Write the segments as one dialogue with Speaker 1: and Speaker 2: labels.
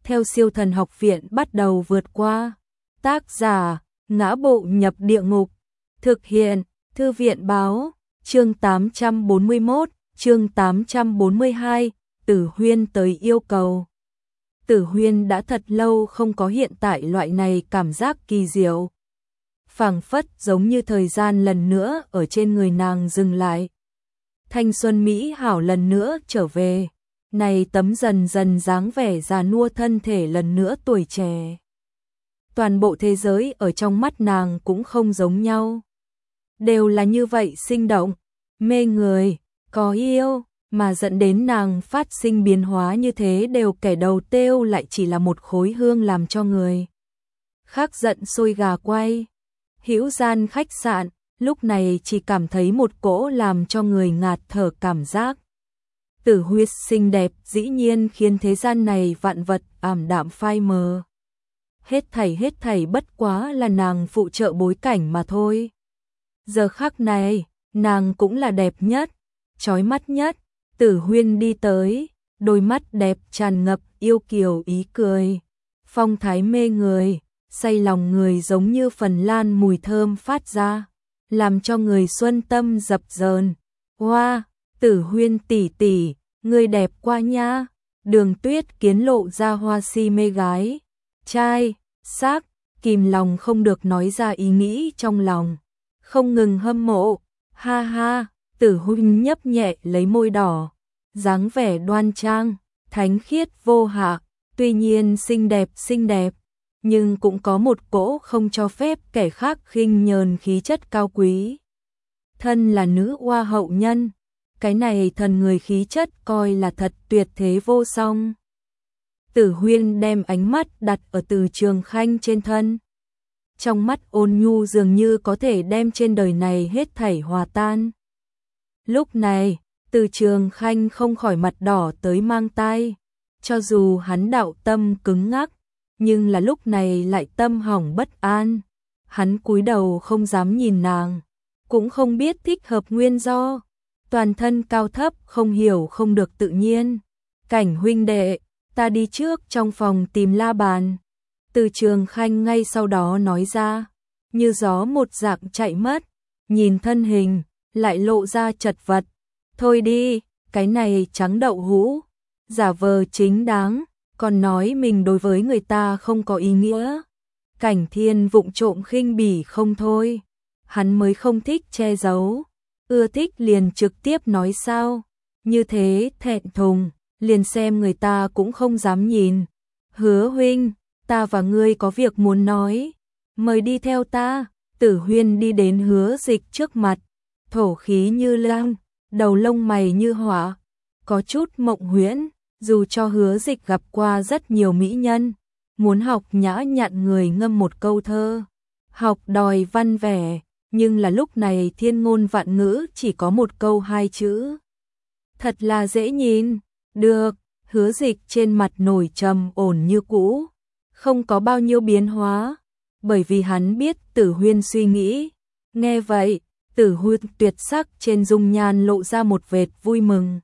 Speaker 1: theo Siêu Thần Học Viện bắt đầu vượt qua. Tác giả: Ngã Bộ Nhập Địa Ngục. Thực hiện: Thư viện báo. Chương 841, chương 842, Tử Huyên tới yêu cầu. Tử Huyên đã thật lâu không có hiện tại loại này cảm giác kỳ diệu. Phảng phất giống như thời gian lần nữa ở trên người nàng dừng lại. Thanh xuân mỹ hảo lần nữa trở về. Này tấm dần dần dáng vẻ già nua thân thể lần nữa tuổi trẻ. Toàn bộ thế giới ở trong mắt nàng cũng không giống nhau. Đều là như vậy sinh động, mê người, có yêu, mà dẫn đến nàng phát sinh biến hóa như thế đều kẻ đầu tiêu lại chỉ là một khối hương làm cho người khác giận sôi gà quay. Hữu Gian khách sạn, lúc này chỉ cảm thấy một cỗ làm cho người ngạt thở cảm giác. Tử Huyên xinh đẹp dĩ nhiên khiến thế gian này vạn vật ảm đạm phai mờ. Hết thảy bất quá là nàng phụ trợ bối cảnh mà thôi. Giờ khắc này, nàng cũng là đẹp nhất, chói mắt nhất. Tử Huyên đi tới, đôi mắt đẹp tràn ngập yêu kiều ý cười, phong thái mê người, say lòng người giống như phần lan mùi thơm phát ra, làm cho người xuân tâm dập dờn. Hoa, Tử Huyên tỷ tỷ, ngươi đẹp quá nha. Đường Tuyết Kiến lộ ra hoa si mê gái, trai, sắc, kìm lòng không được nói ra ý nghĩ trong lòng, không ngừng hâm mộ. Ha ha, Tử Huyên nhấp nhẹ lấy môi đỏ, dáng vẻ đoan trang, thánh khiết vô hạ, tuy nhiên xinh đẹp, nhưng cũng có một cỗ không cho phép kẻ khác khinh nhờn khí chất cao quý. Thân là nữ oa hậu nhân, cái này thần người khí chất coi là thật tuyệt thế vô song. Tử Huyên đem ánh mắt đặt ở Từ Trường Khanh trên thân. Trong mắt ôn nhu dường như có thể đem trên đời này hết thảy hòa tan. Lúc này, Từ Trường Khanh không khỏi mặt đỏ tới mang tai. Cho dù hắn đạo tâm cứng ngắc, nhưng là lúc này lại tâm hỏng bất an. Hắn cúi đầu không dám nhìn nàng, cũng không biết thích hợp nguyên do. Toàn thân cao thấp không hiểu không được tự nhiên. Cảnh huynh đệ, ta đi trước trong phòng tìm la bàn. Từ Trường Khanh ngay sau đó nói ra, như gió một dạng chạy mất, nhìn thân hình, lại lộ ra chật vật. Thôi đi, cái này trắng đậu hũ, giả vờ chính đáng, còn nói mình đối với người ta không có ý nghĩa. Cảnh Thiên vụng trộm khinh bỉ không thôi, hắn mới không thích che giấu, ưa thích liền trực tiếp nói sao, như thế thẹn thùng, liền xem người ta cũng không dám nhìn. Hứa huynh, ta và ngươi có việc muốn nói, mời đi theo ta. Tử Huyên đi đến Hứa Dịch trước mặt, thổ khí như lang, đầu lông mày như hỏa, có chút mộng huyễn. Dù cho Hứa Dịch gặp qua rất nhiều mỹ nhân, muốn học nhã nhặn người ngâm một câu thơ, học đòi văn vẻ, nhưng là lúc này thiên ngôn vạn ngữ chỉ có một câu hai chữ. Thật là dễ nhìn. Được, Hứa Dịch trên mặt nổi trầm ổn như cũ, không có bao nhiêu biến hóa, bởi vì hắn biết Tử Huyên suy nghĩ. Nghe vậy, Tử Huyên tuyệt sắc trên dung nhan lộ ra một vệt vui mừng.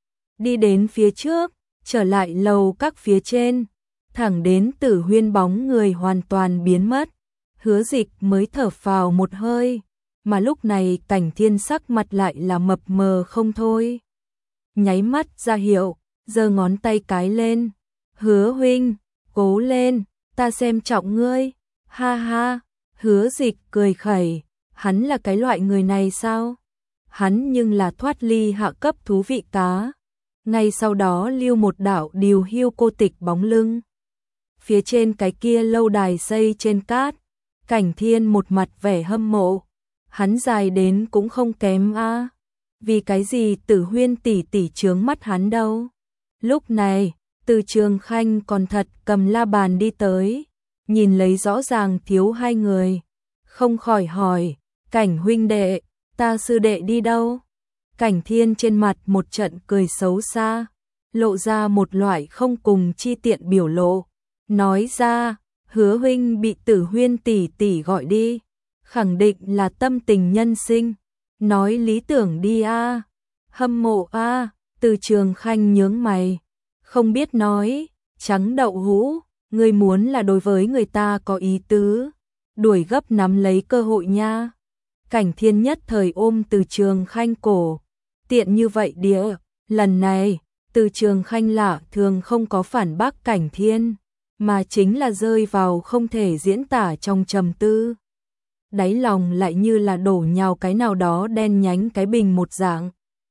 Speaker 1: Đi đến phía trước, trở lại lầu các phía trên, thẳng đến Tử Huyên bóng người hoàn toàn biến mất. Hứa Dịch mới thở phào một hơi, mà lúc này Cảnh Thiên sắc mặt lại là mập mờ không thôi. Nháy mắt ra hiệu, giơ ngón tay cái lên. Hứa huynh, cố lên, ta xem trọng ngươi. Ha ha, Hứa Dịch cười khẩy, hắn là cái loại người này sao? Hắn nhưng là thoát ly hạ cấp thú vị cá. Ngay sau đó lưu một đạo điều hưu cô tịch bóng lưng. Phía trên cái kia lâu đài xây trên cát, Cảnh Thiên một mặt vẻ hâm mộ. Hắn dài đến cũng không kém a. Vì cái gì Tử Huyên tỷ tỷ chướng mắt hắn đâu? Lúc này, Từ Trường Khanh còn thật cầm la bàn đi tới, nhìn lấy rõ ràng thiếu hai người, không khỏi hỏi, Cảnh huynh đệ, ta sư đệ đi đâu? Cảnh Thiên trên mặt một trận cười xấu xa, lộ ra một loại không cùng chi tiện biểu lộ, nói ra, Hứa huynh bị Tử Huyên tỷ tỷ gọi đi, khẳng định là tâm tình nhân sinh, nói lý tưởng đi a. Hâm mộ a. Từ Trường Khanh nhướng mày, không biết nói, Trắng đậu hũ, ngươi muốn là đối với người ta có ý tứ, đuổi gấp nắm lấy cơ hội nha. Cảnh Thiên nhất thời ôm Từ Trường Khanh cổ, tiện như vậy đĩa, lần này, Từ Trường Khanh lạ thường không có phản bác Cảnh Thiên, mà chính là rơi vào không thể diễn tả trong trầm tư. Đáy lòng lại như là đổ nhào cái nào đó đen nhánh cái bình một dạng.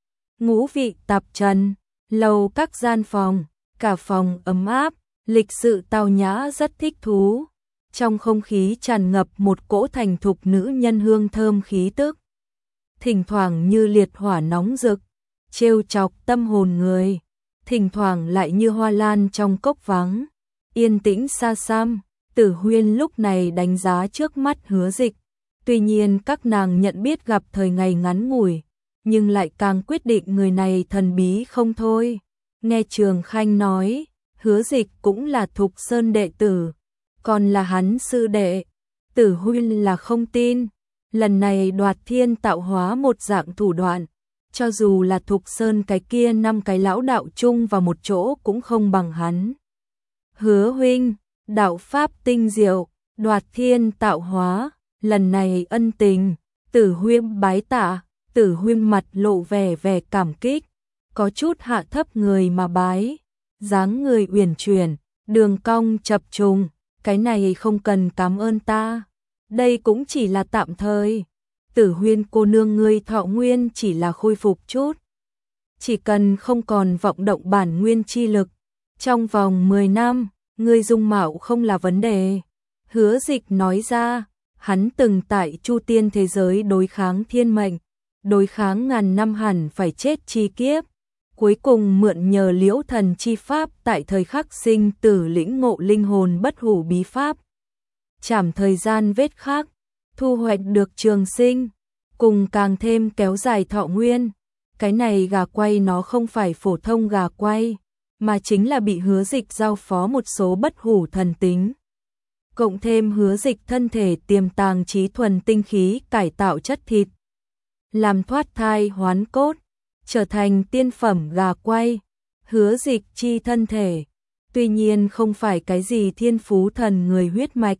Speaker 1: Ngũ vị tạp trần, lầu các gian phòng, cả phòng ấm áp, lịch sự tao nhã rất thích thú. Trong không khí tràn ngập một cỗ thành thục nữ nhân hương thơm khí tức. Thỉnh thoảng như liệt hỏa nóng rực, trêu chọc tâm hồn người, thỉnh thoảng lại như hoa lan trong cốc vắng, yên tĩnh xa xăm. Tử Huyên lúc này đánh giá trước mắt Hứa Dịch, tuy nhiên các nàng nhận biết gặp thời ngày ngắn ngủi, nhưng lại càng quyết định người này thần bí không thôi. Nghe Trường Khanh nói, Hứa Dịch cũng là Thục Sơn đệ tử, còn là hắn sư đệ. Tử Huyên là không tin, lần này Đoạt Thiên tạo hóa một dạng thủ đoạn, cho dù là Thục Sơn cái kia 5 cái lão đạo chung vào một chỗ cũng không bằng hắn. Hứa huynh, đạo pháp tinh diệu, Đoạt Thiên tạo hóa, lần này ân tình. Tử Huyên bái tạ. Tử Huyên mặt lộ vẻ cảm kích, có chút hạ thấp người mà bái, dáng người uyển chuyển, đường cong chập trùng, cái này không cần cảm ơn ta, đây cũng chỉ là tạm thời. Tử Huyên cô nương ngươi thọ nguyên chỉ là khôi phục chút, chỉ cần không còn vọng động bản nguyên chi lực, trong vòng 10 năm, ngươi dung mạo không là vấn đề. Hứa Dịch nói ra, hắn từng tại Chu Tiên thế giới đối kháng thiên mệnh, đối kháng ngàn năm hẳn phải chết chi kiếp, cuối cùng mượn nhờ Liễu Thần chi pháp tại thời khắc sinh tử lĩnh ngộ linh hồn bất hủ bí pháp, chảm thời gian vết khắc, thu hoạch được trường sinh, cùng càng thêm kéo dài thọ nguyên. Cái này gà quay nó không phải phổ thông gà quay, mà chính là bị Hứa Dịch giao phó một số bất hủ thần tính. Cộng thêm Hứa Dịch thân thể tiềm tàng trí thuần tinh khí cải tạo chất thịt, làm thoát thai hoán cốt, trở thành tiên phẩm gà quay. Hứa Dịch chi thân thể, tuy nhiên không phải cái gì thiên phú thần người huyết mạch,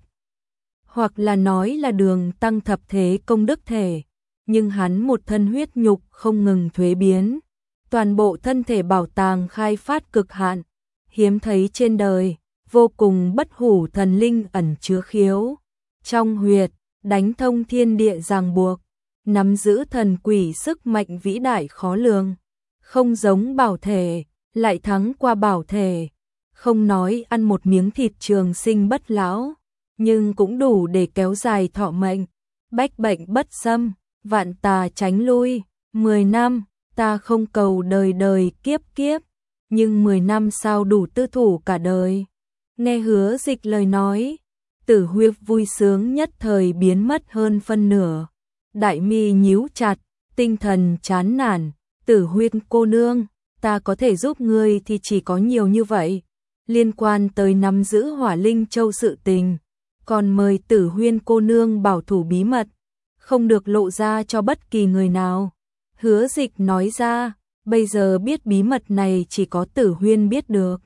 Speaker 1: hoặc là nói là đường tăng thập thế công đức thể, nhưng hắn một thân huyết nhục không ngừng thuế biến, toàn bộ thân thể bảo tàng khai phát cực hạn, hiếm thấy trên đời, vô cùng bất hủ thần linh ẩn chứa khiếu, trong huyệt, đánh thông thiên địa ràng buộc, nắm giữ thần quỷ sức mạnh vĩ đại khó lường, không giống bảo thể, lại thắng qua bảo thể, không nói ăn một miếng thịt trường sinh bất lão, nhưng cũng đủ để kéo dài thọ mệnh, bách bệnh bất xâm, vạn tà tránh lui. 10 năm, ta không cầu đời đời kiếp kiếp, nhưng 10 năm sao đủ tư thủ cả đời. Nghe Hứa Dịch lời nói, Tử Huyên vui sướng nhất thời biến mất hơn phân nửa, đại mi nhíu chặt, tinh thần chán nản. Tử Huyên cô nương, ta có thể giúp ngươi thì chỉ có nhiều như vậy, liên quan tới nắm giữ Hỏa Linh Châu sự tình, còn mời Tử Huyên cô nương bảo thủ bí mật, không được lộ ra cho bất kỳ người nào. Hứa Dịch nói ra, bây giờ biết bí mật này chỉ có Tử Huyên biết được.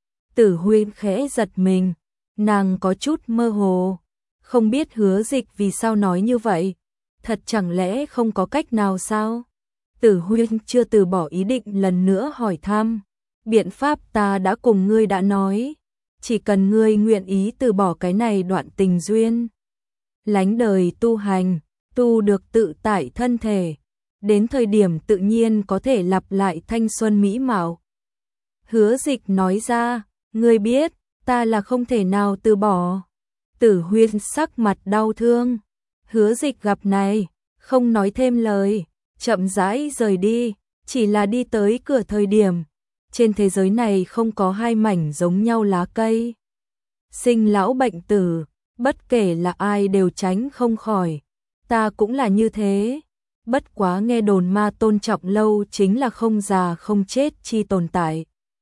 Speaker 1: Tử Huyên khẽ giật mình, nàng có chút mơ hồ, không biết Hứa Dịch vì sao nói như vậy, thật chẳng lẽ không có cách nào sao? Tử Huyên chưa từ bỏ ý định lần nữa hỏi thăm, biện pháp ta đã cùng ngươi đã nói, chỉ cần ngươi nguyện ý từ bỏ cái này đoạn tình duyên, lánh đời tu hành, tu được tự tại thân thể, đến thời điểm tự nhiên có thể lặp lại thanh xuân mỹ mạo. Hứa Dịch nói ra, ngươi biết, ta là không thể nào từ bỏ. Tử Huyên sắc mặt đau thương. Hứa Dịch gặp này, không nói thêm lời, chậm rãi rời đi, chỉ là đi tới cửa thời điểm. Trên thế giới này không có hai mảnh giống nhau lá cây. Sinh lão bệnh tử, bất kể là ai đều tránh không khỏi. Ta cũng là như thế. Bất quá nghe đồn ma tôn trọng lâu chính là không già không chết chi tồn tại.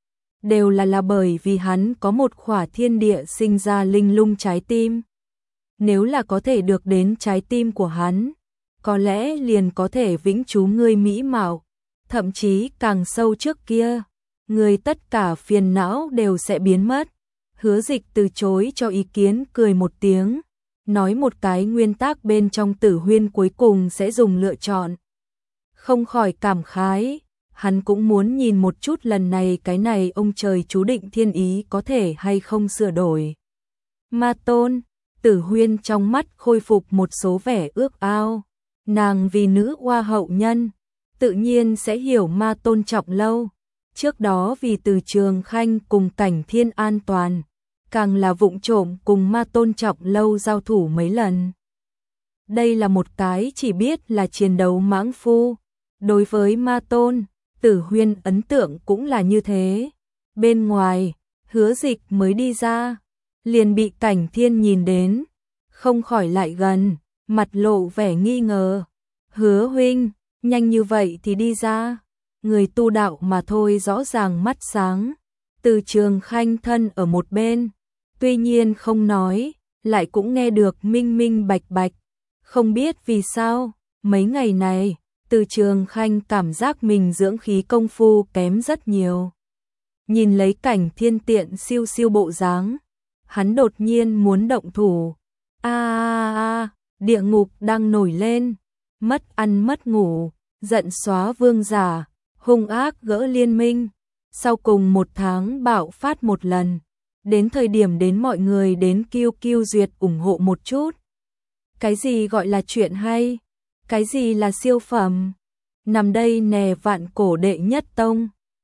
Speaker 1: Đều là bởi vì hắn có một khỏa thiên địa sinh ra linh lung trái tim. Nếu là có thể được đến trái tim của hắn, có lẽ liền có thể vĩnh trú ngươi mỹ mạo, thậm chí càng sâu trước kia. người tất cả phiền não đều sẽ biến mất. Hứa Dịch từ chối cho ý kiến, cười một tiếng, nói một cái nguyên tắc bên trong Tử Huyên cuối cùng sẽ dùng lựa chọn. Không khỏi cảm khái, hắn cũng muốn nhìn một chút lần này cái này ông trời chú định thiên ý có thể hay không sửa đổi. Ma Tôn, Tử Huyên trong mắt khôi phục một số vẻ ước ao, nàng vì nữ hoa hậu nhân, tự nhiên sẽ hiểu Ma Tôn trọng lâu. Trước đó vì Từ Trường Khanh cùng Cảnh Thiên an toàn, càng là vụng trộm cùng Ma Tôn trọng lâu giao thủ mấy lần. Đây là một cái chỉ biết là chiến đấu mãng phu. Đối với Ma Tôn, Tử Huyên ấn tượng cũng là như thế. Bên ngoài, Hứa Dịch mới đi ra, liền bị Cảnh Thiên nhìn đến, không khỏi lại gần, mặt lộ vẻ nghi ngờ. Hứa huynh, nhanh như vậy thì đi ra, người tu đạo mà thôi rõ ràng mắt sáng. Từ Trường Khanh thân ở một bên, tuy nhiên không nói, lại cũng nghe được minh minh bạch bạch. Không biết vì sao, mấy ngày này, Từ Trường Khanh cảm giác mình dưỡng khí công phu kém rất nhiều. Nhìn lấy Cảnh Thiên tiện siêu siêu bộ dáng, hắn đột nhiên muốn động thủ. Địa ngục đang nổi lên, mất ăn mất ngủ, giận xóa vương giả, hung ác gỡ liên minh. Sau cùng 1 tháng bạo phát một lần, đến thời điểm đến mọi người đến QQ duyệt ủng hộ một chút. Cái gì gọi là chuyện hay? Cái gì là siêu phẩm? Nằm đây nè Vạn Cổ đệ nhất tông,